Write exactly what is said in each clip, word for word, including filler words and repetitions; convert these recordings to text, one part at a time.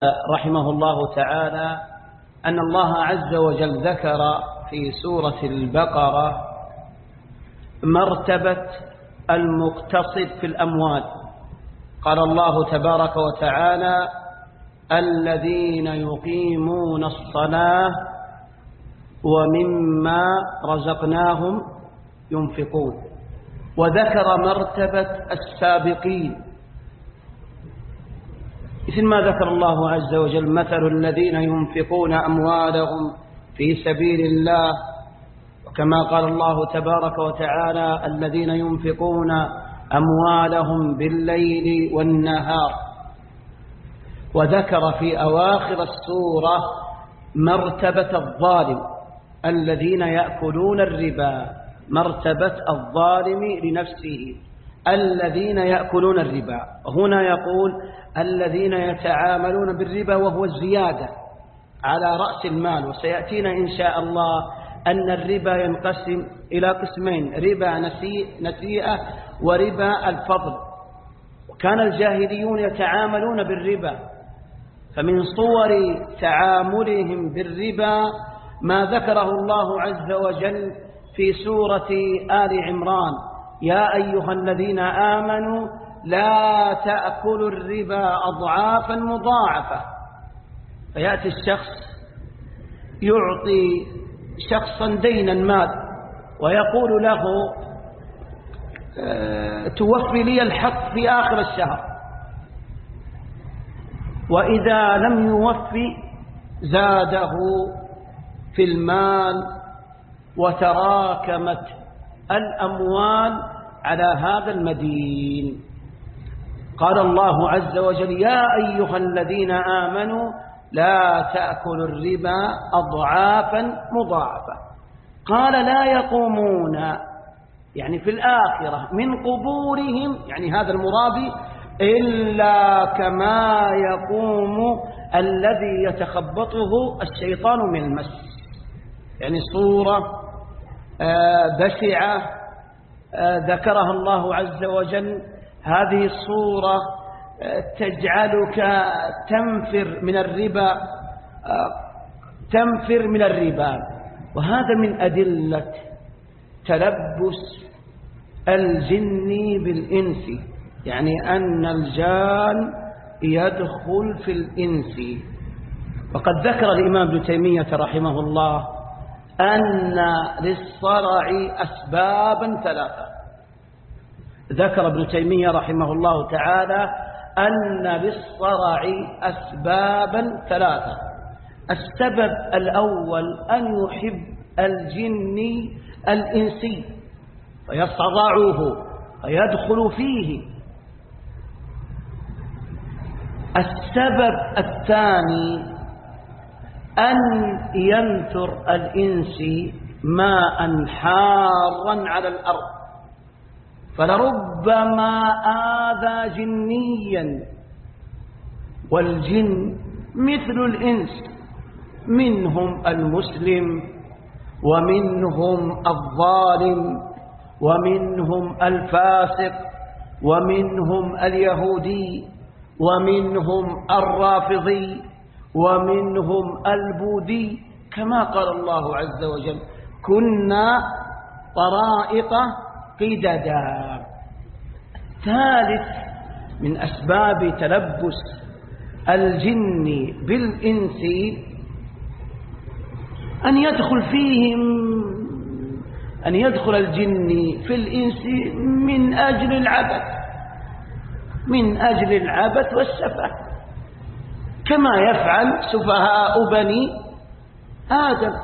رحمه الله تعالى أن الله عز وجل ذكر في سورة البقرة مرتبة المقتصد في الأموال. قال الله تبارك وتعالى: الذين يقيمون الصلاة ومما رزقناهم ينفقون. وذكر مرتبة السابقين مثل ما ذكر الله عز وجل: مثل الذين ينفقون أموالهم في سبيل الله، وكما قال الله تبارك وتعالى: الذين ينفقون أموالهم بالليل والنهار. وذكر في أواخر السورة مرتبة الظالم، الذين يأكلون الربا، مرتبة الظالم لنفسه، الذين يأكلون الربا. هنا يقول الذين يتعاملون بالربا، وهو الزيادة على رأس المال. وسيأتينا إن شاء الله أن الربا ينقسم إلى قسمين: ربا نسيئة وربا الفضل. وكان الجاهليون يتعاملون بالربا، فمن صور تعاملهم بالربا ما ذكره الله عز وجل في سورة آل عمران: يا أيها الذين آمنوا لا تأكلوا الربا أضعافا مضاعفة. فيأتي الشخص يعطي شخصا دينا مال ويقول له: توفي لي الحق في آخر الشهر، وإذا لم يوفي زاده في المال وتراكمت الأموال على هذا المدين. قال الله عز وجل: يا أيها الذين آمنوا لا تأكلوا الربا أضعافا مضاعفة. قال: لا يقومون، يعني في الآخرة، من قبورهم، يعني هذا المرابي، إلا كما يقوم الذي يتخبطه الشيطان من المس. يعني صورة بشعة ذكرها الله عز وجل. هذه الصورة تجعلك تنفر من الربا تنفر من الربا. وهذا من أدلة تلبس الجن بالإنس، يعني أن الجان يدخل في الإنس. وقد ذكر الإمام ابن تيمية رحمه الله أن للصرع أسبابا ثلاثة. ذكر ابن تيمية رحمه الله تعالى أن للصرع أسبابا ثلاثة. السبب الأول أن يحب الجن الإنسي فيصرعه فيدخل فيه. السبب الثاني أن ينثر الإنسي ماء حارا على الأرض، فلربما آذى جنيا. والجن مثل الإنس، منهم المسلم ومنهم الظالم ومنهم الفاسق ومنهم اليهودي ومنهم الرافضي ومنهم البوذي، كما قال الله عز وجل: كنا طرائق قددا. الثالث من أسباب تلبس الجن بالإنس أن يدخل فيهم أن يدخل الجن في الإنس من أجل العبث من أجل العبث والسفه، كما يفعل سفهاء بني آدم.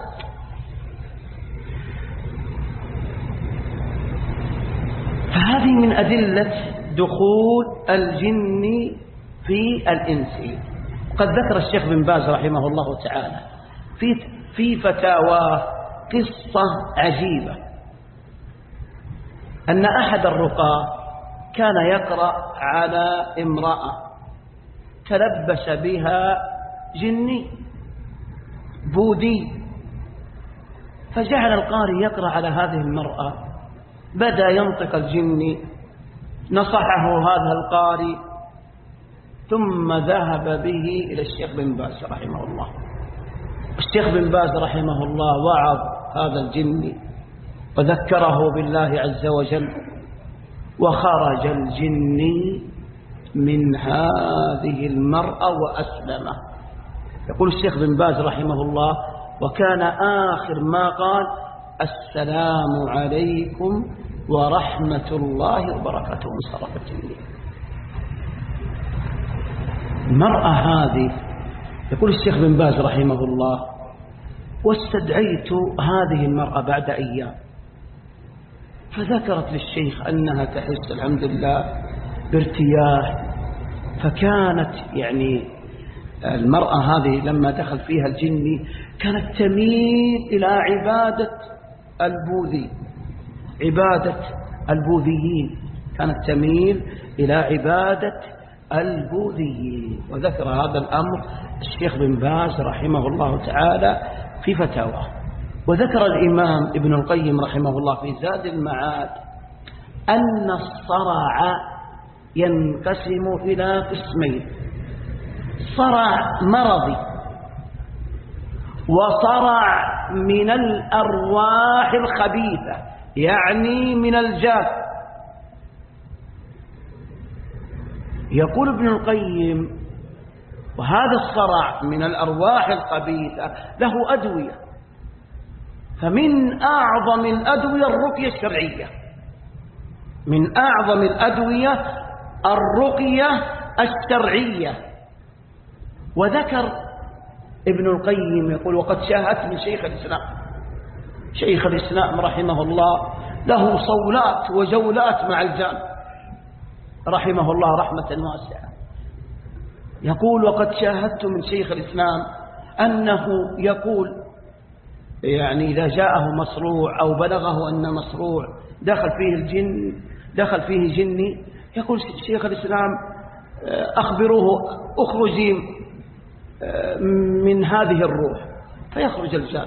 فهذه من أدلة دخول الجن في الإنس. قد ذكر الشيخ بن باز رحمه الله تعالى في في فتاواه قصة عجيبة، أن أحد الرقاة كان يقرأ على امرأة تلبس بها جني بوذي، فجعل القارئ يقرأ على هذه المرأة. بدأ ينطق الجني، نصحه هذا القارئ ثم ذهب به إلى الشيخ بن باز رحمه الله. الشيخ بن باز رحمه الله وعظ هذا الجن وذكره بالله عز وجل، وخرج الجن من هذه المرأة وأسلمه. يقول الشيخ بن باز رحمه الله: وكان آخر ما قال: السلام عليكم ورحمة الله وبركاته. انصرف الجن. المرأة هذه، يقول الشيخ بن باز رحمه الله: واستدعيت هذه المرأة بعد أيام، فذكرت للشيخ أنها تحس الحمد لله بارتياح. فكانت يعني المرأة هذه لما دخل فيها الجن كانت تميل إلى عبادة البوذي، عبادة البوذيين، كانت تميل إلى عبادة البوذيين. وذكر هذا الأمر الشيخ بن باز رحمه الله تعالى في فتاواه. وذكر الإمام ابن القيم رحمه الله في زاد المعاد أن الصرع ينقسم إلى قسمين: صرع مرضي وصرع من الأرواح الخبيثة، يعني من الجان. يقول ابن القيم: وهذا الصرع من الأرواح الخبيثة له أدوية، فمن أعظم الأدوية الرقية الشرعية، من أعظم الأدوية الرقية الشرعية. وذكر ابن القيم يقول: وقد شاهدت من شيخ الإسلام، شيخ الإسلام رحمه الله له صولات وجولات مع الجان رحمه الله رحمة واسعة. يقول: وقد شاهدت من شيخ الإسلام أنه يقول يعني إذا جاءه مصروع أو بلغه أن مصروع دخل فيه الجن دخل فيه جني، يقول شيخ الإسلام: أخبروه أخرجي من هذه الروح، فيخرج الجان.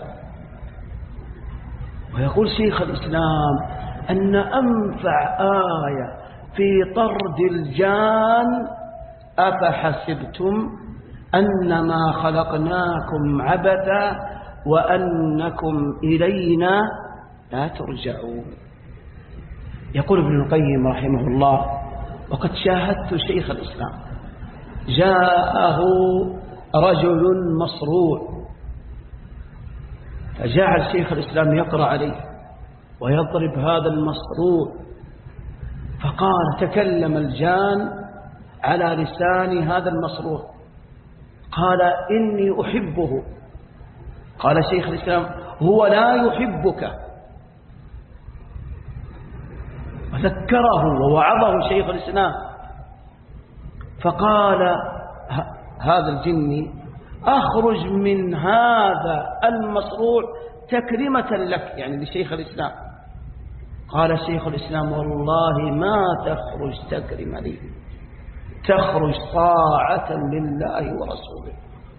ويقول شيخ الإسلام أن أنفع آية في طرد الجان: أفحسبتم أنما خلقناكم عبثا وأنكم إلينا لا ترجعون. يقول ابن القيم رحمه الله: وقد شاهدت شيخ الإسلام جاءه رجل مصروع، فجعل شيخ الإسلام يقرأ عليه ويضرب هذا المصروع، فقال: تكلم الجان على لسان هذا المصروع، قال: إني أحبه. قال شيخ الإسلام: هو لا يحبك. وذكره ووعظه شيخ الإسلام، فقال هذا الجني: أخرج من هذا المصروع تكريمة لك، يعني لشيخ الإسلام. قال شيخ الإسلام: والله ما تخرج تكرم لي، تخرج طاعة لله ورسوله.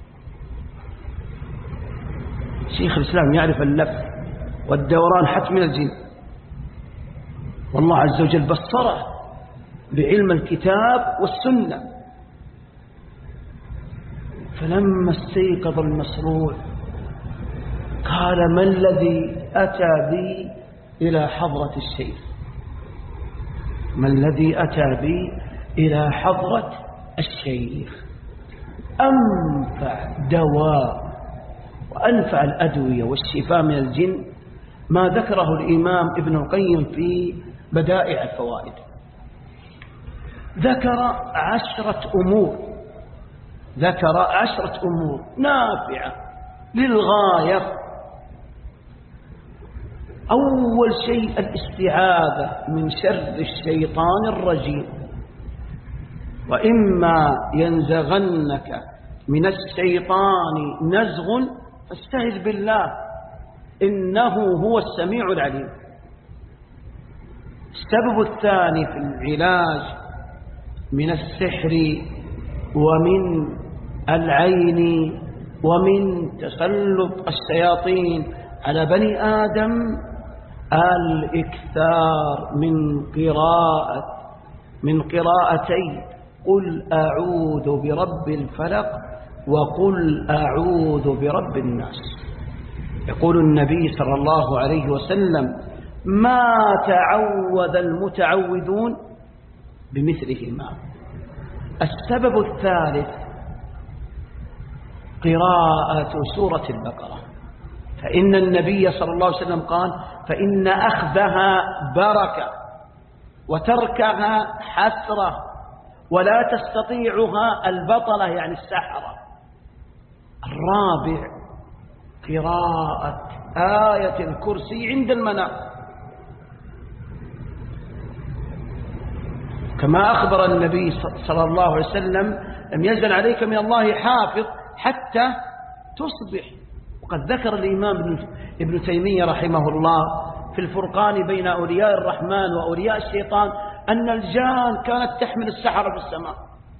شيخ الإسلام يعرف اللف والدوران حتى من الجن، والله عز وجل بصره بعلم الكتاب والسنة. فلما استيقظ المصروع قال: ما الذي أتى بي إلى حضرة الشيخ؟ ما الذي أتى بي إلى حضرة الشيخ؟ أنفع دواء وأنفع الأدوية والشفاء من الجن ما ذكره الإمام ابن القيم في بدائع الفوائد. ذكر عشرة أمور ذكر عشرة أمور نافعة للغاية. أول شيء الاستعاذة من شر الشيطان الرجيم، وإما ينزغنك من الشيطان نزغ فاستعذ بالله إنه هو السميع العليم. السبب الثاني في العلاج من السحر ومن العين ومن تسلط الشياطين على بني آدم الإكثار من قراءة من قراءتي قل أعوذ برب الفلق وقل أعوذ برب الناس. يقول النبي صلى الله عليه وسلم: ما تعوذ المتعوذون بمثلهما. السبب الثالث قراءة سورة البقرة، فإن النبي صلى الله عليه وسلم قال: فإن أخذها بركة وتركها حسرة ولا تستطيعها البطلة يعني السحرة. الرابع قراءة آية الكرسي عند المنام، كما أخبر النبي صلى الله عليه وسلم: لم ينزل عليك من الله حافظ حتى تصبح. وقد ذكر الإمام ابن تيمية رحمه الله في الفرقان بين أولياء الرحمن وأولياء الشيطان أن الجان كانت تحمل السحرة في السماء،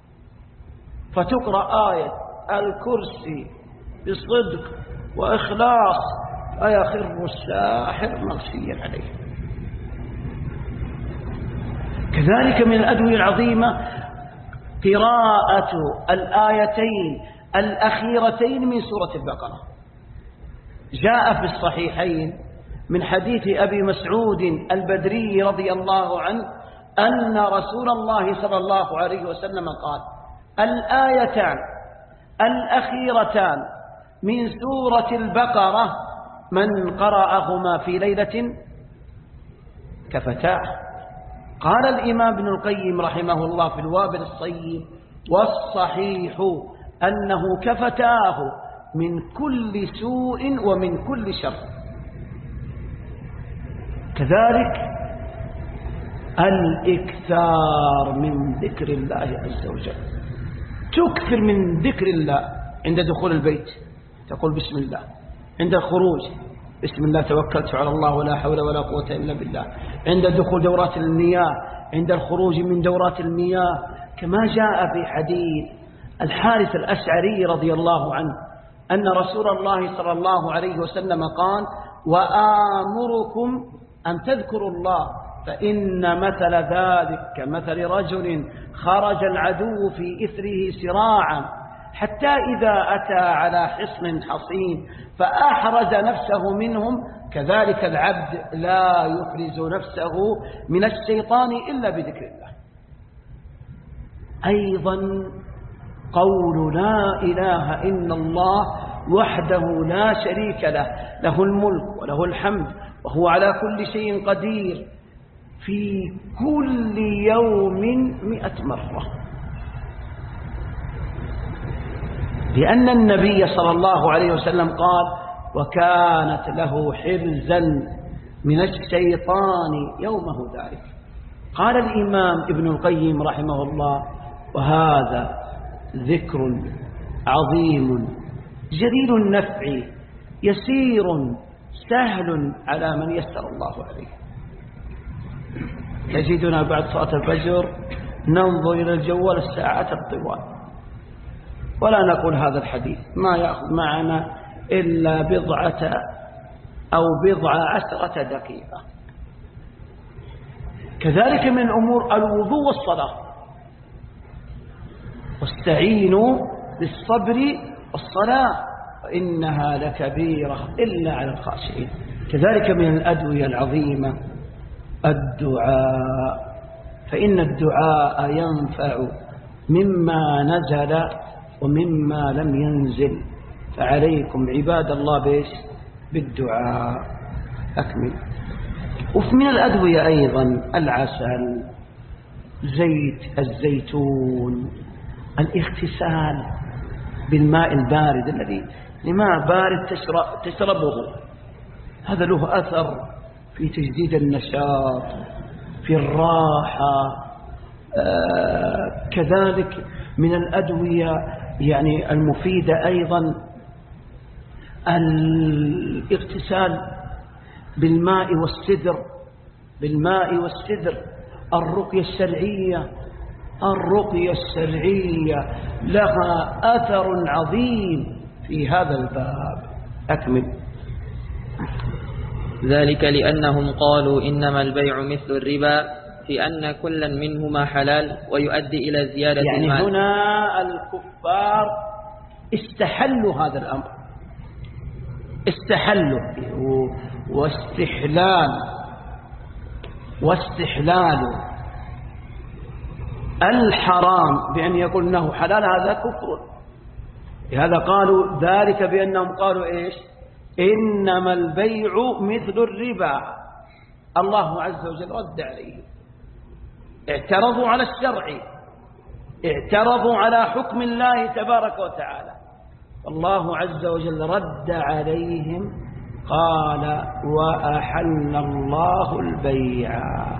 فتقرأ آية الكرسي بصدق وإخلاص فيخر الساحر مغشيا عليه. كذلك من الأدوية العظيمة قراءة الآيتين الأخيرتين من سورة البقرة. جاء في الصحيحين من حديث أبي مسعود البدري رضي الله عنه أن رسول الله صلى الله عليه وسلم قال: الآيتان الأخيرتان من سورة البقرة من قرأهما في ليلة كفتاه. قال الإمام ابن القيم رحمه الله في الوابل الصيب: والصحيح أنه كفتاه من كل سوء ومن كل شر. كذلك الإكثار من ذكر الله عز وجل، تكثر من ذكر الله عند دخول البيت تقول بسم الله، عند الخروج بسم الله توكلت على الله ولا حول ولا قوة إلا بالله، عند دخول دورات المياه، عند الخروج من دورات المياه، كما جاء في حديث الحارث الأشعري رضي الله عنه أن رسول الله صلى الله عليه وسلم قال: وآمركم أن تذكروا الله فإن مثل ذلك كمثل رجل خرج العدو في إثره سراعا حتى إذا أتى على حصن حصين فأحرز نفسه منهم، كذلك العبد لا يحرز نفسه من الشيطان إلا بذكر الله. أيضا قول لا إله إلا الله وحده لا شريك له، له الملك وله الحمد وهو على كل شيء قدير، في كل يوم مئة مرة. لأن النبي صلى الله عليه وسلم قال: وكانت له حرزا من الشيطان يومه ذلك. قال الإمام ابن القيم رحمه الله: وهذا ذكر عظيم جليل النفع يسير سهل على من يسر الله عليه. تجدنا بعد صلاة الفجر ننظر إلى الجوال الساعات الطوال ولا نقول هذا الحديث، ما يأخذ معنا إلا بضعة أو بضع عشرة دقيقة. كذلك من الأمور الوضوء والصلاة: واستعينوا بالصبر والصلاة وإنها لكبيرة إلا على الخاشعين. كذلك من الأدوية العظيمة الدعاء، فإن الدعاء ينفع مما نزل ومما لم ينزل، فعليكم عباد الله بيش بالدعاء. أكمل. ومن الأدوية أيضا العسل، زيت الزيتون، الاغتسال بالماء البارد الذي لماء بارد تشربه، هذا له أثر في تجديد النشاط، في الراحة. آه كذلك من الأدوية يعني المفيدة أيضا الاغتسال بالماء والسدر، بالماء والسدر. الرقية الشرعية الرقية الشرعية لها أثر عظيم في هذا الباب. أكمل. ذلك لأنهم قالوا إنما البيع مثل الربا في أن كلا منهما حلال ويؤدي إلى زيادة يعني المال. هنا الكفار استحلوا هذا الأمر، استحلوا واستحلال واستحلال الحرام بأن يقول أنه حلال هذا كفر. لهذا قالوا ذلك بأنهم قالوا إيش؟ إنما البيع مثل الربا. الله عز وجل رد عليه، اعترضوا على الشرع، اعترضوا على حكم الله تبارك وتعالى، والله عز وجل رد عليهم قال وأحل الله البيع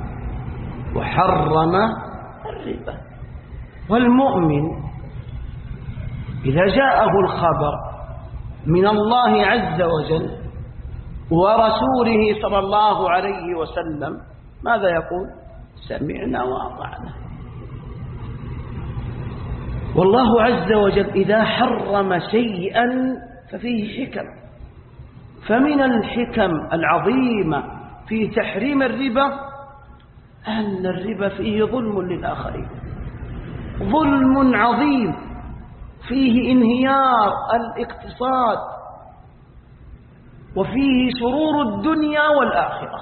وحرم الربا. والمؤمن إذا جاءه الخبر من الله عز وجل ورسوله صلى الله عليه وسلم ماذا يقول؟ سمعنا وأطعنا. والله عز وجل إذا حرم شيئا ففيه حكم، فمن الحكم العظيمة في تحريم الربا أن الربا فيه ظلم للآخرين، ظلم عظيم، فيه انهيار الاقتصاد وفيه شرور الدنيا والآخرة.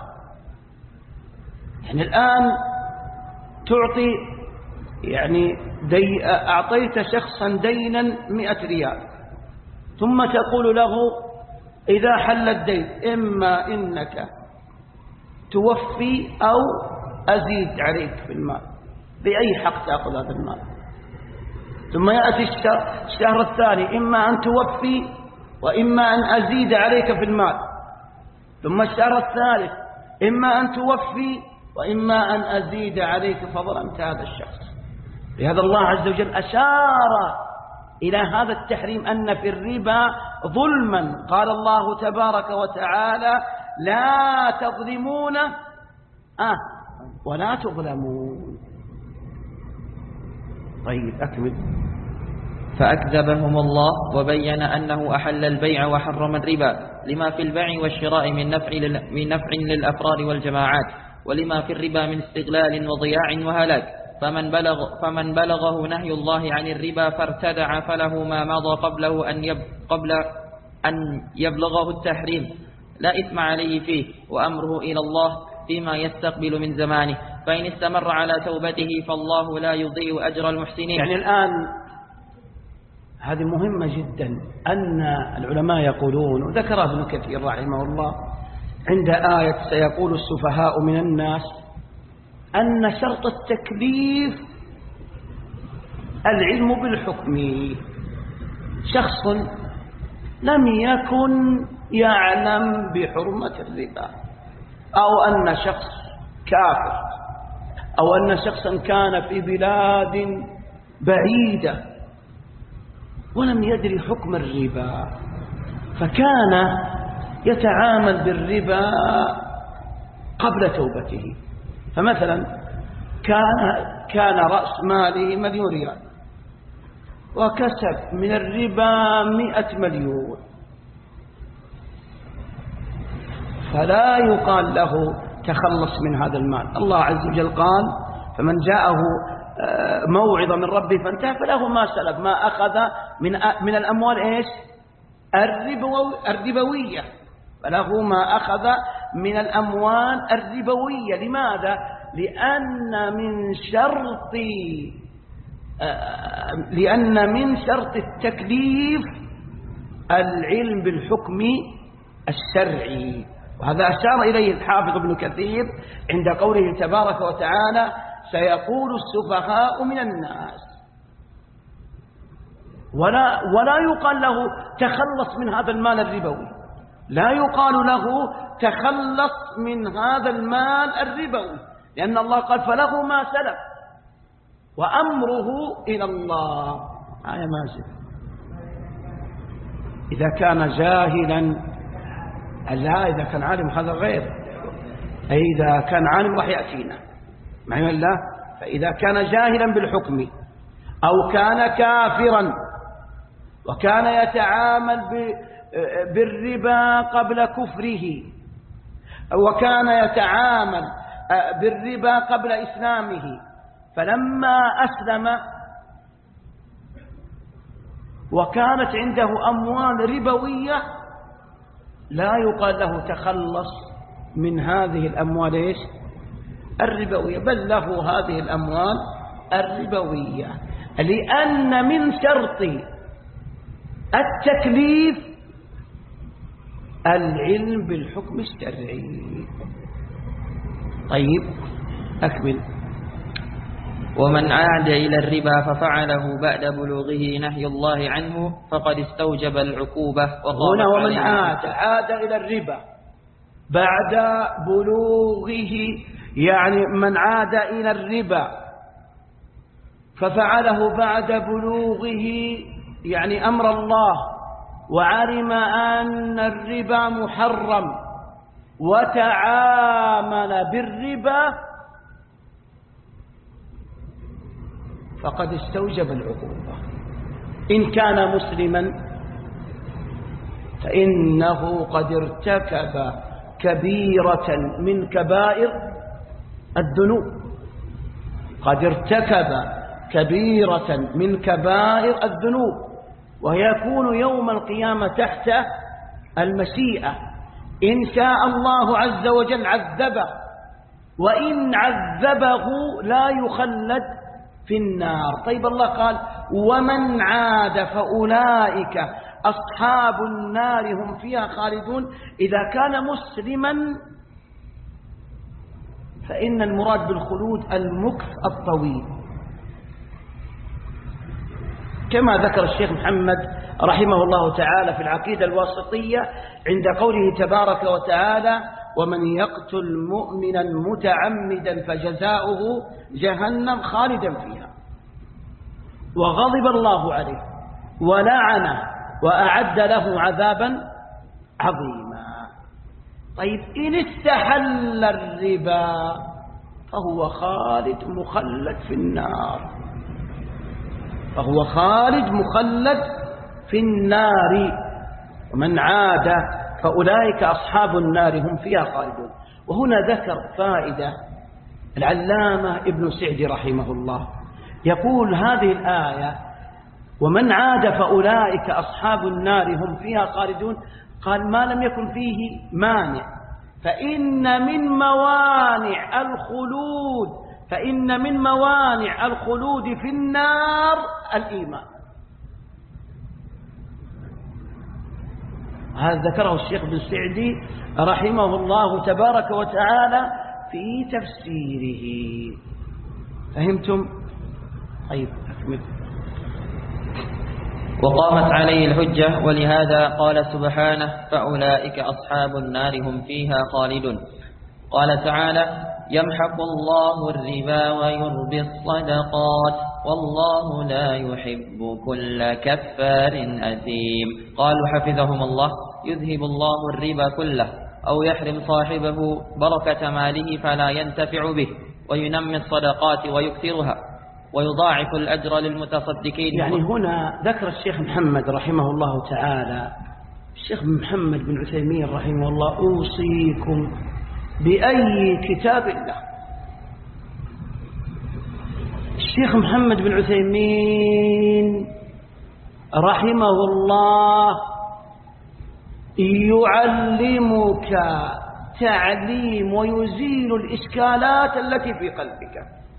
يعني الآن تعطي يعني دي أعطيت شخصا دينا مئة ريال ثم تقول له إذا حل الدين إما إنك توفي أو أزيد عليك في المال، بأي حق تأخذ هذا المال؟ ثم يأتي الشهر الثاني إما أن توفي وإما أن أزيد عليك في المال، ثم الشهر الثالث إما أن توفي وإما أن أزيد عليك، فظلمت هذا الشخص. لهذا الله عز وجل أشار إلى هذا التحريم أن في الربا ظلما. قال الله تبارك وتعالى لا تظلمون آه ولا تظلمون. طيب أكمل. فأكذبهم الله وبين أنه أحل البيع وحرم الربا لما في البيع والشراء من نفع من نفع للأفراد والجماعات، ولما في الربا من استغلال وضياع وهلاك. فمن بلغ فمن بلغه نهي الله عن الربا فارتدع فله ما مضى قبله أن يب قبل أن يبلغه التحريم، لا إثم عليه فيه، وأمره إلى الله فيما يستقبل من زمانه، فإن استمر على توبته فالله لا يضيع أجر المحسنين. يعني الآن هذه مهمة جدا، أن العلماء يقولون، وذكر ابن كثير رحمه الله عند آية سيقول السفهاء من الناس، أن شرط التكليف العلم بالحكم. شخص لم يكن يعلم بحرمة الربا، أو أن شخص كافر، أو أن شخصا كان في بلاد بعيدة ولم يدري حكم الربا، فكان يتعامل بالربا قبل توبته. فمثلا كان كان رأس ماله مليون ريال وكسب من الربا مئة مليون، فلا يقال له تخلص من هذا المال. الله عز وجل قال فمن جاءه موعظة من ربه فانتهى فله ما سلف، ما أخذ من من الأموال إيش؟ الربوية، فله ما أخذ من الأموال الربوية. لماذا؟ لأن من شرط لأن من شرط التكليف العلم بالحكم الشرعي، وهذا أشار إليه الحافظ ابن كثير عند قوله تبارك وتعالى سيقول السفهاء من الناس. ولا ولا يقال له تخلص من هذا المال الربوي، لا يقال له تخلص من هذا المال الربوي، لأن الله قال فله ما سلف وأمره إلى الله. آية ماجد. إذا كان جاهلا، لا إذا كان عالم هذا غير، إذا كان عالم راح يأتينا معي الله. فإذا كان جاهلا بالحكم أو كان كافرا وكان يتعامل بالربا قبل كفره وكان يتعامل بالربا قبل إسلامه، فلما أسلم وكانت عنده أموال ربوية لا يقال له تخلص من هذه الأموال إيش؟ الربوية، بل له هذه الأموال الربوية، لأن من شرط التكليف العلم بالحكم الشرعي. طيب أكمل. ومن عاد إلى الربا ففعله بعد بلوغه نهي الله عنه فقد استوجب العقوبة. هنا ومن عاد عاد إلى الربا بعد بلوغه، يعني من عاد إلى الربا ففعله بعد بلوغه يعني أمر الله، وعلم أن الربا محرم وتعامل بالربا فقد استوجب العقوبة. إن كان مسلما فإنه قد ارتكب كبيرة من كبائر الذنوب، قد ارتكب كبيرة من كبائر الذنوب، ويكون يوم القيامة تحت المشيئة. إن شاء الله عز وجل عذبه، وإن عذبه لا يخلد في النار. طيب الله قال ومن عاد فأولئك أصحاب النار هم فيها خالدون. إذا كان مسلما فإن المراد بالخلود المكث الطويل، كما ذكر الشيخ محمد رحمه الله تعالى في العقيدة الواسطية عند قوله تبارك وتعالى ومن يقتل مؤمنا متعمدا فجزاؤه جهنم خالدا فيها وغضب الله عليه ولعنه وأعد له عذابا عظيما. طيب إن استحل الربا فهو خالد مخلد في النار، فهو خالد مخلد في النار. ومن عاد فأولئك أصحاب النار هم فيها خالدون. وهنا ذكر فائدة العلامة ابن سعدي رحمه الله، يقول هذه الآية ومن عاد فأولئك أصحاب النار هم فيها خالدون، قال ما لم يكن فيه مانع، فإن من موانع الخلود فإن من موانع الخلود في النار الإيمان. هذا ذكره الشيخ ابن سعدي رحمه الله تبارك وتعالى في تفسيره. فهمتم؟ طيب أكمل. وقامت عليه الحجة، ولهذا قال سبحانه فأولئك أصحاب النار هم فيها خالدون. قال تعالى يمحق الله الربا ويربي الصدقات والله لا يحب كل كفار أثيم. قالوا حفظهم الله يذهب الله الربا كله أو يحرم صاحبه بركة ماله فلا ينتفع به وينمي الصدقات ويكثرها ويضاعف الأجر للمتصدقين. يعني هنا ذكر الشيخ محمد رحمه الله تعالى، الشيخ محمد بن عثيمين رحمه الله أوصيكم بأي كتاب الله. الشيخ محمد بن عثيمين رحمه الله يعلمك تعليم ويزيل الإشكالات التي في قلبك.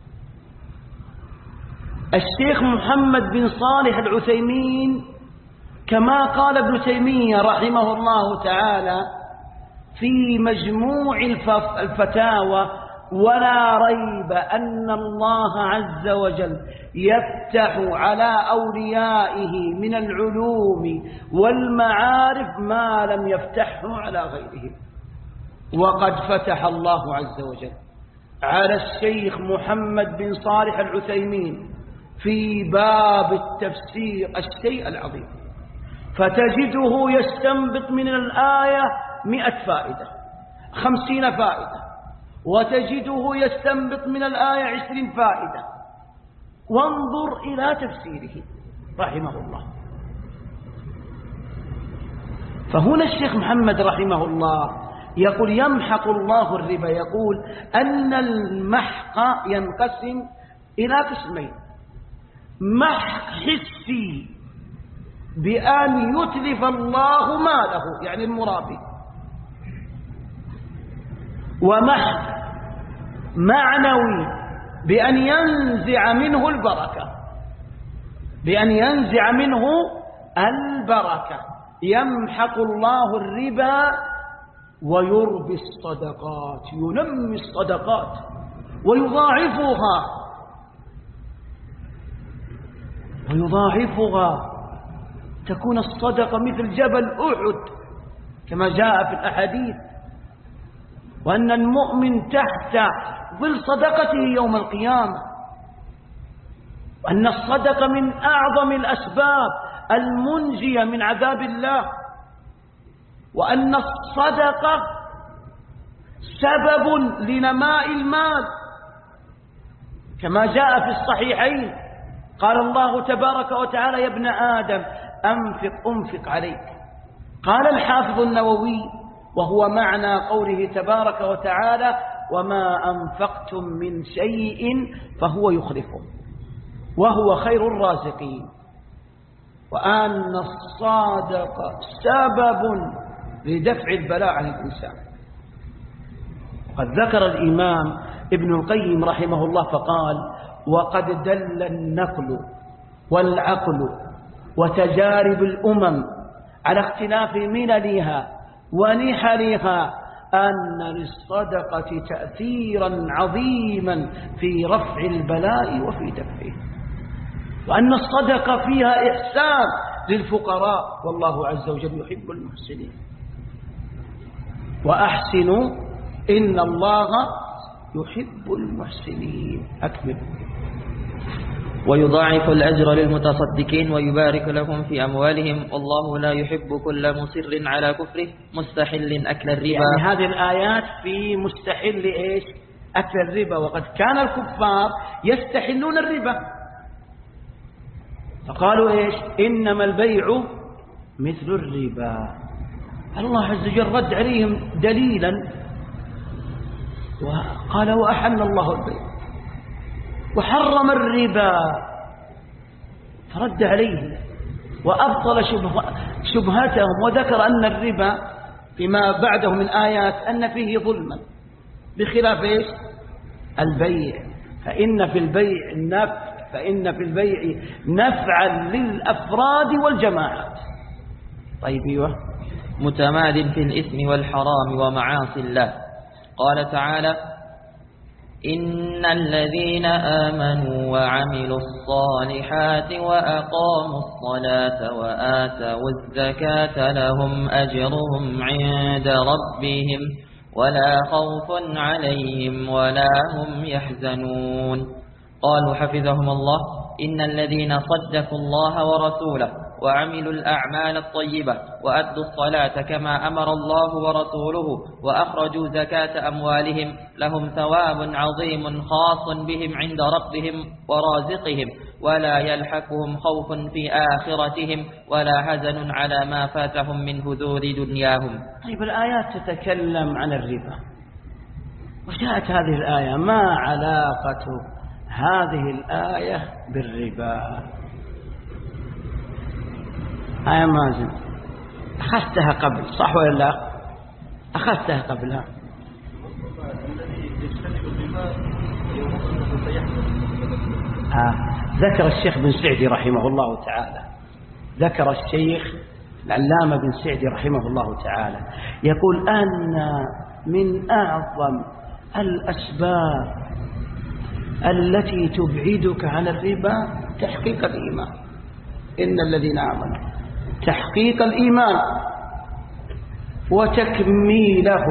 الشيخ محمد بن صالح العثيمين كما قال ابن تيمية رحمه الله تعالى في مجموع الفتاوى ولا ريب أن الله عز وجل يفتح على أوليائه من العلوم والمعارف ما لم يفتحه على غيرهم. وقد فتح الله عز وجل على الشيخ محمد بن صالح العثيمين في باب التفسير الشيء العظيم، فتجده يستنبط من الآية مئة فائدة خمسين فائدة، وتجده يستنبط من الآية عشرين فائدة. وانظر إلى تفسيره رحمه الله. فهنا الشيخ محمد رحمه الله يقول يمحق الله الربا، يقول أن المحق ينقسم إلى قسمين: محق حسي بأن يتلف الله ماله يعني المرابي، ومحق معنوي بأن ينزع منه البركة، بأن ينزع منه البركة. يمحق الله الربا ويربي الصدقات، ينمي الصدقات ويضاعفها ويضاعفها تكون الصدقة مثل جبل أحد كما جاء في الأحاديث، وأن المؤمن تحت ظل صدقته يوم القيامة، وأن الصدقة من أعظم الأسباب المنجية من عذاب الله، وأن الصدقة سبب لنماء المال كما جاء في الصحيحين. قال الله تبارك وتعالى: يا ابن آدم أنفق أنفق عليك. قال الحافظ النووي وهو معنى قوله تبارك وتعالى: وما أنفقتم من شيء فهو يخلفه وهو خير الرازقين، وأن الصدقة سبب لدفع البلاء عن الإنسان. قد ذكر الإمام ابن القيم رحمه الله فقال: وقد دل النقل والعقل وتجارب الأمم على اختلاف مللها ونحلها أن للصدقة تأثيرا عظيما في رفع البلاء وفي دفعه، وأن الصدقة فيها إحسان للفقراء، والله عز وجل يحب المحسنين. وأحسنوا إن الله يحب المحسنين. أكمل. ويضاعف الأجر للمتصدقين ويبارك لهم في أموالهم، والله لا يحب كل مصر على كفره مستحل أكل الربا. يعني هذه الآيات في مستحل إيش؟ أكل الربا. وقد كان الكفار يستحلون الربا، فقالوا إيش؟ إنما البيع مثل الربا. الله عز وجل رد عليهم دليلا وقال: وأحل الله البيع وحرم الربا، فرد عليهم وأبطل شبهتهم، وذكر أن الربا فيما بعده من آيات أن فيه ظلما بخلاف إيش؟ البيع، فإن في البيع نفع فإن في البيع نفعا للأفراد والجماعات. طيب ايوه. متماد في الإثم والحرام ومعاصي الله. قال تعالى: إن الذين آمنوا وعملوا الصالحات وأقاموا الصلاة وآتوا الزكاة لهم أجرهم عند ربهم ولا خوف عليهم ولا هم يحزنون. قالوا حفظهم الله: إن الذين صدقوا الله ورسوله وعملوا الأعمال الطيبة وأدوا الصلاة كما أمر الله ورسوله وأخرجوا زكاة أموالهم لهم ثواب عظيم خاص بهم عند ربهم ورازقهم ولا يلحقهم خوف في آخرتهم ولا حزن على ما فاتهم من هذور دنياهم. طيب الآيات تتكلم عن الربا، وجاءت هذه الآية، ما علاقة هذه الآية بالربا؟ آية مازن أخذتها قبل، صح ولا لا؟ أخذتها قبلها. آه. ذكر الشيخ بن سعدي رحمه الله تعالى، ذكر الشيخ العلامة بن سعدي رحمه الله تعالى يقول أن من أعظم الأسباب التي تبعدك عن الربا تحقيق الإيمان. إن الذين آمنوا، تحقيق الإيمان وتكميله.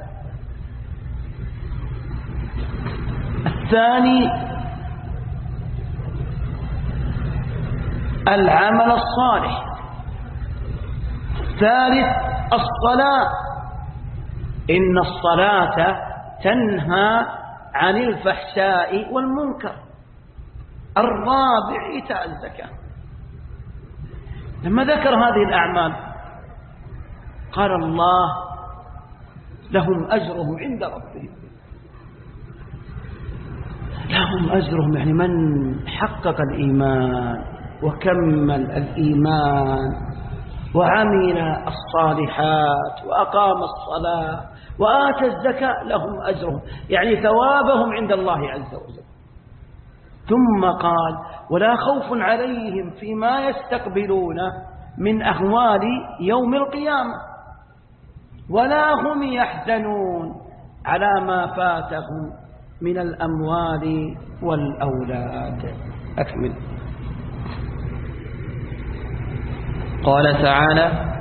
الثاني العمل الصالح. الثالث الصلاة، إن الصلاة تنهى عن الفحشاء والمنكر. الرابع إيتاء الزكاة. لما ذكر هذه الأعمال قال الله لهم أجرهم عند ربهم. لهم أجرهم يعني من حقق الإيمان وكمل الإيمان وعمل الصالحات وأقام الصلاة وآتى الزكاة لهم أجرهم، يعني ثوابهم عند الله عز وجل. ثم قال ولا خوف عليهم فيما يستقبلون من أهوال يوم القيامة ولا هم يحزنون على ما فاتهم من الأموال والأولاد. أكمل. قال تعالى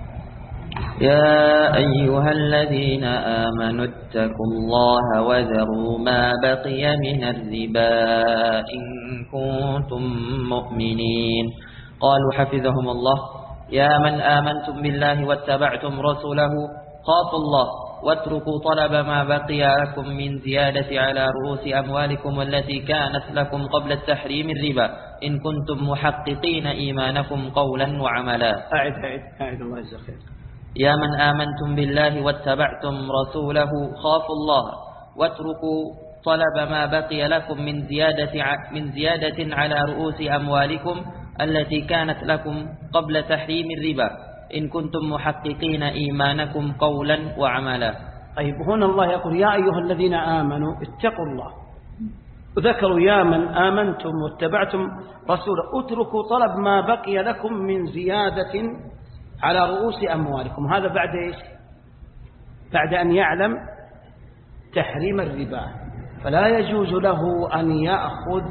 يا أيها الذين آمنوا اتقوا الله وذروا ما بقي من الربا إن كنتم مؤمنين. قالوا حفظهم الله يا من آمنتم بالله واتبعتم رسوله خافوا الله واتركوا طلب ما بقي لكم من زيادة على رؤوس أموالكم التي كانت لكم قبل التحريم الربا إن كنتم محققين إيمانكم قولا وعملا. أعد أعد أعد الله يجزاك خير. يا من آمنتم بالله واتبعتم رسوله خافوا الله واتركوا طلب ما بقي لكم من زيادة من زيادة على رؤوس أموالكم التي كانت لكم قبل تحريم الربا إن كنتم محققين إيمانكم قولا وعملا. طيب هنا الله يقول يا أيها الذين آمنوا اتقوا الله، وذكروا يا من آمنتم واتبعتم رسوله اتركوا طلب ما بقي لكم من زيادة على رؤوس أموالكم. هذا بعد إيش؟ بعد أن يعلم تحريم الربا، فلا يجوز له أن يأخذ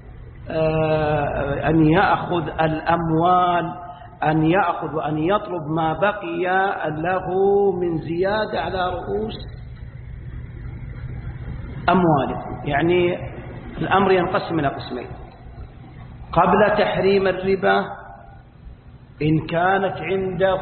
آه أن يأخذ الأموال أن يأخذ وأن يطلب ما بقي له من زيادة على رؤوس أموالكم. يعني الأمر ينقسم إلى قسمين: قبل تحريم الربا إن كانت عنده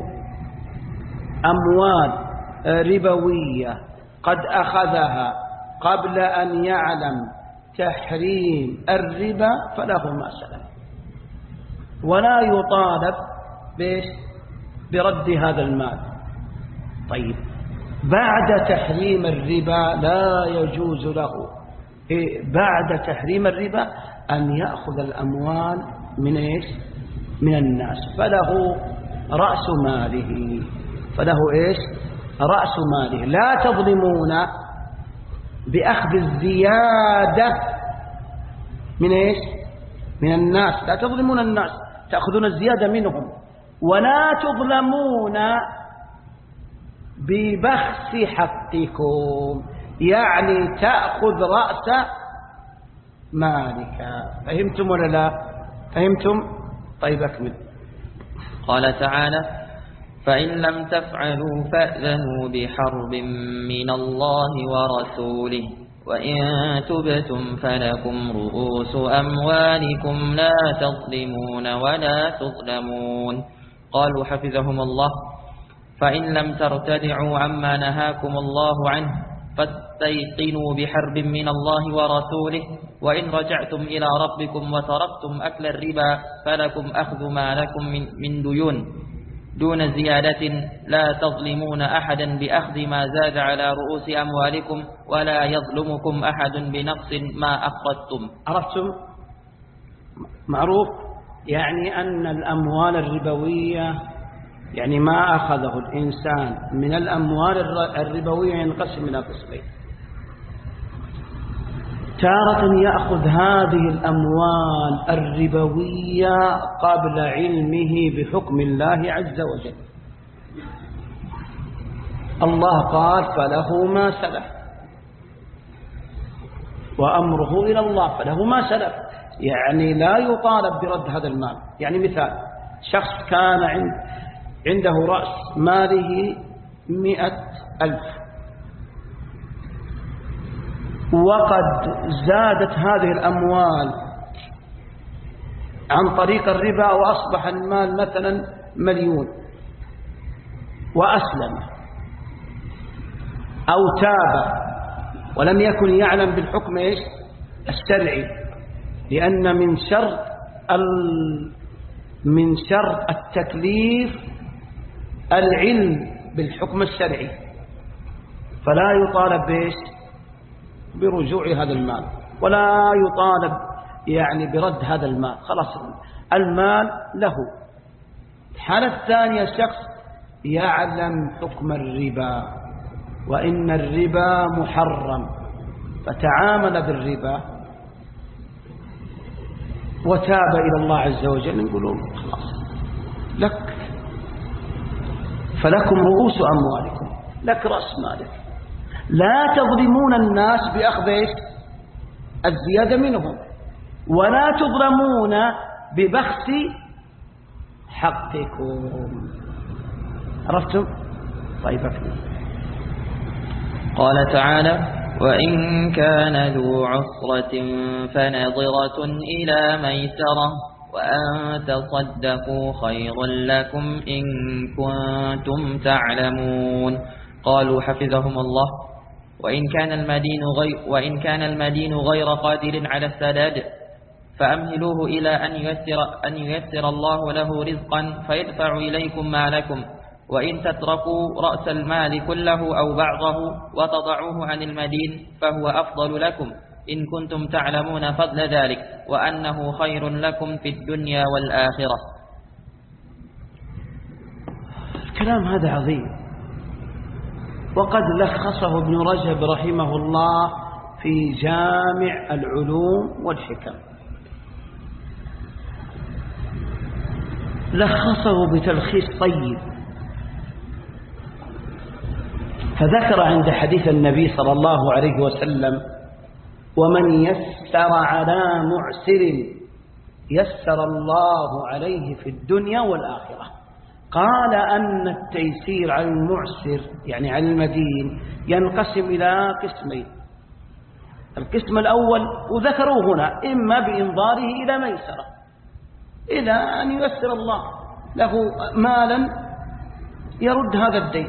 أموال ربوية قد أخذها قبل أن يعلم تحريم الربا فله ما سلف، ولا يطالب برد هذا المال. طيب بعد تحريم الربا لا يجوز له بعد تحريم الربا أن يأخذ الأموال من إيش؟ من الناس، فله رأس ماله فله إيش؟ رأس ماله. لا تظلمون بأخذ الزيادة من إيش؟ من الناس، لا تظلمون الناس، تأخذون الزيادة منهم، ولا تظلمون ببخس حقكم، يعني تأخذ رأس مالك. فهمتم ولا لا؟ فهمتم؟ طيب أكمل. قال تعالى فإن لم تفعلوا فأذنوا بحرب من الله ورسوله وإن تبتم فلكم رؤوس أموالكم لا تظلمون ولا تظلمون. قالوا حفظهم الله فإن لم ترتدعوا عما نهاكم الله عنه فاستيقنوا بحرب من الله ورسوله وإن رجعتم إلى ربكم وتركتم أكل الربا فلكم أخذ ما لكم من, من ديون دون زيادة لا تظلمون أحدا بأخذ ما زاد على رؤوس أموالكم ولا يظلمكم أحد بنقص ما أخذتم. عرفتم؟ معروف يعني أن الأموال الربوية يعني ما أخذه الإنسان من الأموال الربوية ينقسم إلى قسمين: تارة يأخذ هذه الأموال الربوية قبل علمه بحكم الله عز وجل. الله قال فله ما سلف وأمره إلى الله، فله ما سلف، يعني لا يطالب برد هذا المال. يعني مثال: شخص كان عند عنده رأس ماله مئة ألف وقد زادت هذه الأموال عن طريق الربا وأصبح المال مثلا مليون، وأسلم أو تاب ولم يكن يعلم بالحكم إيش؟ الشرعي، لأن من شرط من شرط التكليف العلم بالحكم الشرعي. فلا يطالب بإيش؟ برجوع هذا المال، ولا يطالب يعني برد هذا المال، خلاص المال له. الحالة الثانية شخص يعلم حكم الربا وإن الربا محرم فتعامل بالربا وتاب إلى الله عز وجل، نقول خلاص لك، فلكم رؤوس أموالكم، لك رأس مالك، لا تظلمون الناس بأخذ الزيادة منهم، ولا تظلمون ببخس حقكم. عرفتم؟ طيب أكمل. قال تعالى: وإن كان ذو عسرة فنظرة إلى ميسرة وأن تصدقوا خير لكم إن كنتم تعلمون. قالوا حفظهم الله: وإن كان المدين غير وإن كان المدين غير قادر على السداد فأمهلوه إلى أن ييسر أن ييسر الله له رزقا فيدفع إليكم مالكم، وإن تتركوا رأس المال كله أو بعضه وتضعوه عن المدين فهو أفضل لكم إن كنتم تعلمون فضل ذلك وأنه خير لكم في الدنيا والآخرة. الكلام هذا عظيم، وقد لخصه ابن رجب رحمه الله في جامع العلوم والحكم، لخصه بتلخيص طيب، فذكر عند حديث النبي صلى الله عليه وسلم: ومن يسر على معسر يسر الله عليه في الدنيا والآخرة. قال أن التيسير على المعسر يعني على المدين ينقسم إلى قسمين. القسم الأول وذكروه هنا إما بإنظاره إلى ميسرة، إلى أن ييسر الله له مالا يرد هذا الدين.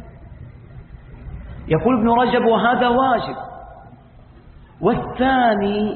يقول ابن رجب: وهذا واجب. والثاني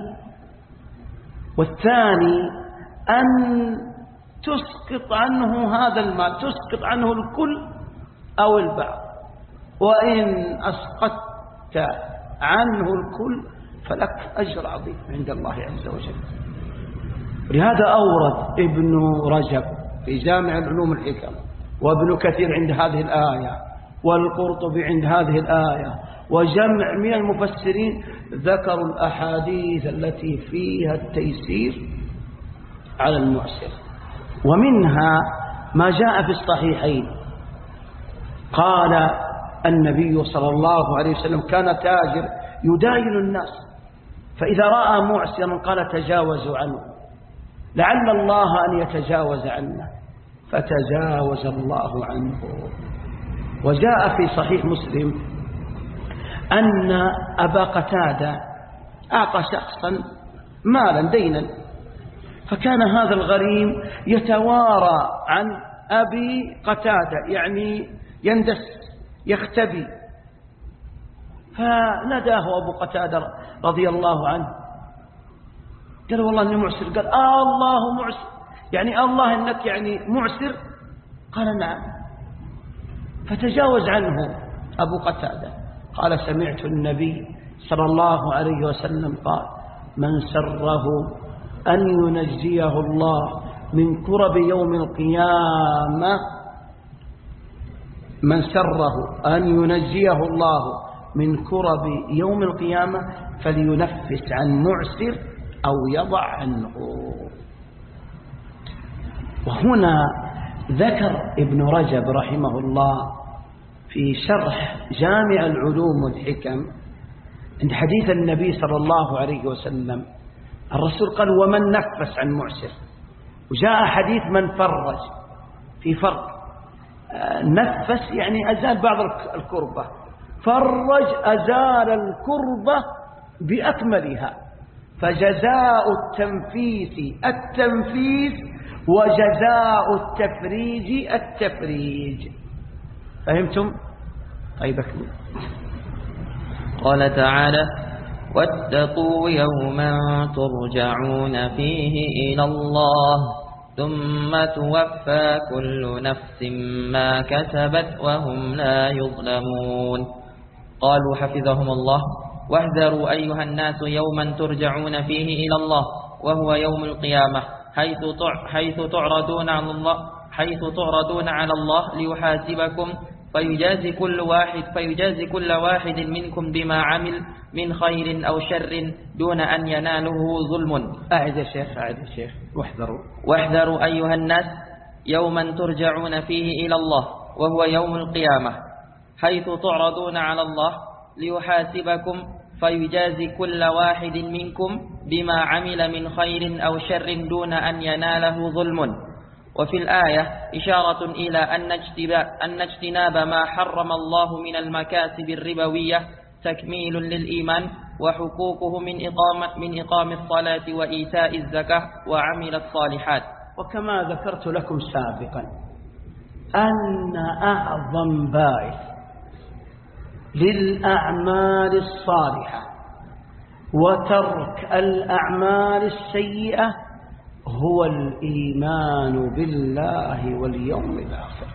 والثاني أن تسقط عنه هذا المال، تسقط عنه الكل أو البعض، وإن أسقطت عنه الكل فلك أجر عظيم عند الله عز وجل. لهذا أورد ابن رجب في جامع العلوم والحكم وابن كثير عند هذه الآية والقرطبي عند هذه الآية وجمع من المفسرين ذكروا الأحاديث التي فيها التيسير على المعسر، ومنها ما جاء في الصحيحين. قال النبي صلى الله عليه وسلم: كان تاجر يداين الناس، فإذا رأى معسرا قال: تجاوزوا عنه لعل الله أن يتجاوز عنا، فتجاوز الله عنه. وجاء في صحيح مسلم أن أبا قتادة أعطى شخصا مالا دينا، فكان هذا الغريم يتوارى عن أبي قتادة، يعني يندس يختبي، فناداه أبو قتادة رضي الله عنه قال: والله إني معسر. قال: آه الله معسر، يعني الله إنك يعني معسر؟ قال: نعم. فتجاوز عنه أبو قتادة. قال: سمعت النبي صلى الله عليه وسلم قال: من سره أن ينجيه الله من كرب يوم القيامة من سره أن ينجيه الله من كرب يوم القيامة فلينفس عن معسر أو يضع عنه. وهنا ذكر ابن رجب رحمه الله في شرح جامع العلوم والحكم عند حديث النبي صلى الله عليه وسلم الرسول قال: ومن نفس عن معسر. وجاء حديث من فرج، في فرق، نفس يعني أزال بعض الكربة، فرج أزال الكربة بأكملها. فجزاء التنفيس التنفيس وجزاء التفريج التفريج. فهمتم؟ طيب أكمل. قال تعالى: واتقوا يوما ترجعون فيه إلى الله ثم توفى كل نفس ما كسبت وهم لا يظلمون. قالوا حفظهم الله: واحذروا أيها الناس يوما ترجعون فيه إلى الله وهو يوم القيامة، حيث حيث تعرضون على الله حيث تعرضون على الله ليحاسبكم فيجازي كل واحد فيجازي كل واحد منكم بما عمل من خير أو شر دون أن يناله ظلم. أعد يا شيخ أعد يا شيخ. واحذروا واحذروا أيها الناس يوما ترجعون فيه إلى الله وهو يوم القيامة، حيث تعرضون على الله ليحاسبكم فيجازي كل واحد منكم بما عمل من خير أو شر دون أن يناله ظلم. وفي الآية إشارة إلى أن اجتناب ما حرم الله من المكاسب الربوية تكميل للإيمان وحقوقه من إقامة من إقام الصلاة وإيتاء الزكاة وعمل الصالحات. وكما ذكرت لكم سابقا أن أعظم باعث للأعمال الصالحة وترك الأعمال السيئة هو الإيمان بالله واليوم الآخر.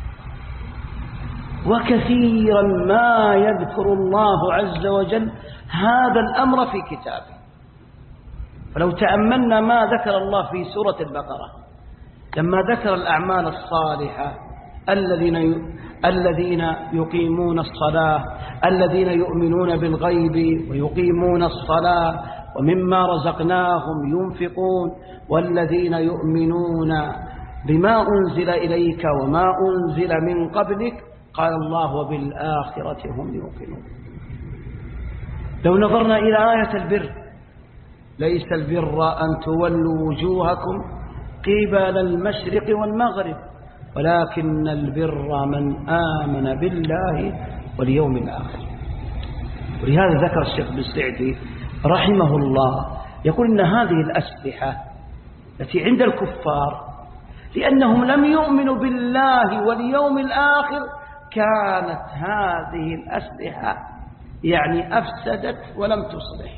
وكثيرا ما يذكر الله عز وجل هذا الأمر في كتابه. فلو تأملنا ما ذكر الله في سورة البقرة لما ذكر الأعمال الصالحة الذين الذين يقيمون الصلاة، الذين يؤمنون بالغيب ويقيمون الصلاة ومما رزقناهم ينفقون، والذين يؤمنون بما أنزل إليك وما أنزل من قبلك، قال الله وبالآخرة هم يوقنون. لو نظرنا إلى آية البر: ليس البر أن تولوا وجوهكم قبل المشرق والمغرب ولكن البر من آمن بالله واليوم الآخر. ولهذا ذكر الشيخ بالسعدي رحمه الله يقول إن هذه الأسلحة التي عند الكفار لأنهم لم يؤمنوا بالله واليوم الآخر كانت هذه الأسلحة يعني أفسدت ولم تصلح.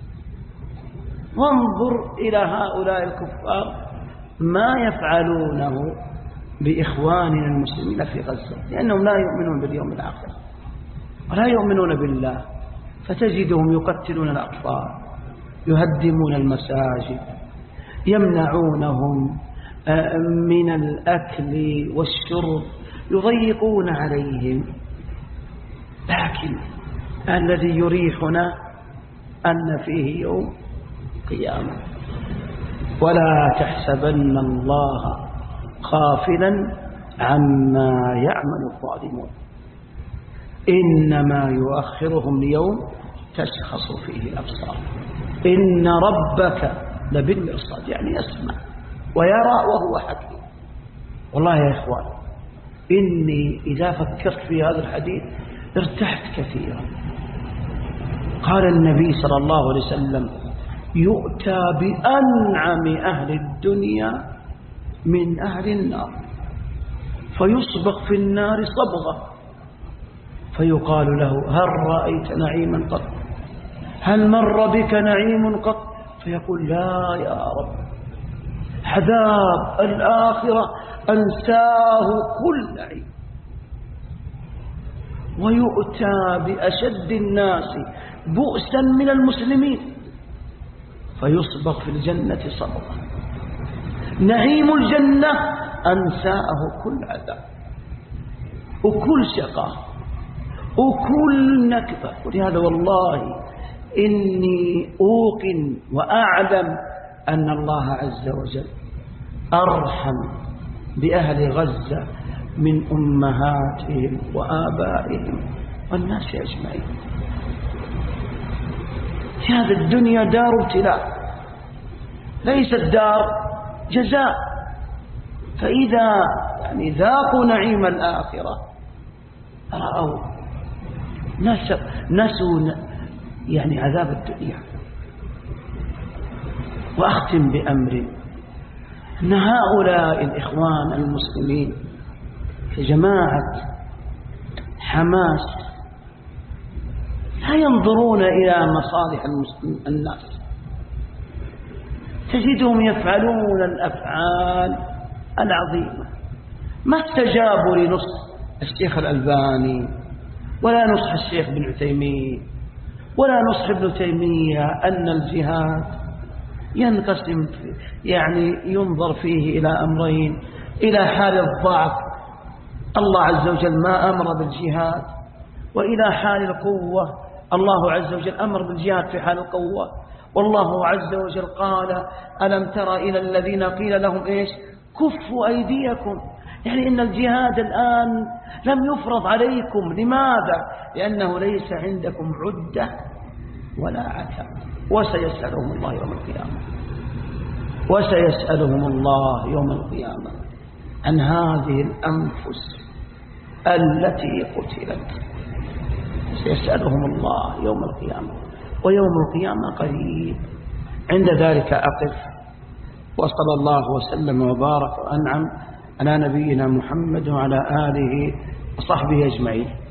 وانظر إلى هؤلاء الكفار ما يفعلونه بإخواننا المسلمين في غزة، لأنهم لا يؤمنون باليوم الآخر ولا يؤمنون بالله، فتجدهم يقتلون الأطفال، يهدمون المساجد، يمنعونهم من الأكل والشرب، يضيقون عليهم. لكن الذي يريحنا أن فيه يوم قيامة. ولا تحسبن الله غافلا عما يعمل الظالمون إنما يؤخرهم ليوم تشخص فيه الأبصار إن ربك لبالمرصاد، يعني يسمع ويرى وهو حكيم. والله يا إخوان إني إذا فكرت في هذا الحديث ارتحت كثيرا. قال النبي صلى الله عليه وسلم: يؤتى بأنعم أهل الدنيا من أهل النار فيصبغ في النار صبغة فيقال له: هل رأيت نعيما قط؟ هل مر بك نعيم قط؟ فيقول: لا يا رب، عذاب الآخرة أنساه كل نعيم. ويؤتى بأشد الناس بؤسا من المسلمين فيصبغ في الجنة صبغة، نعيم الجنة أنساه كل عذاب وكل شقاء وكل نكبة. ولهذا والله إني أوقن وأعلم أن الله عز وجل أرحم بأهل غزة من أمهاتهم وآبائهم والناس أجمعين. هذه الدنيا دار ابتلاء ليست دار جزاء. فإذا يعني ذاقوا نعيم الآخرة رأوا نسوا يعني عذاب الدنيا. وأختم بأمر أن هؤلاء الإخوان المسلمين في جماعة حماس لا ينظرون إلى مصالح الناس، تجدهم يفعلون الأفعال العظيمة. ما استجابوا لنص الشيخ الألباني ولا نصح الشيخ بن عثيمين ولا نصح ابن تيمية أن الجهاد ينقسم يعني ينظر فيه إلى أمرين: إلى حال الضعف الله عز وجل ما أمر بالجهاد، وإلى حال القوة الله عز وجل أمر بالجهاد في حال القوة. والله عز وجل قال: ألم تر إلى الذين قيل لهم إيش؟ كفوا أيديكم. يعني إن الجهاد الآن لم يفرض عليكم. لماذا؟ لأنه ليس عندكم عدة ولا عتاد. وسيسألهم الله يوم القيامة وسيسألهم الله يوم القيامة عن هذه الأنفس التي قتلت. سيسألهم الله يوم القيامة، ويوم القيامة قريب. عند ذلك أقف، وصلى الله وسلم وبارك وأنعم على نبينا محمد وعلى آله وصحبه أجمعين.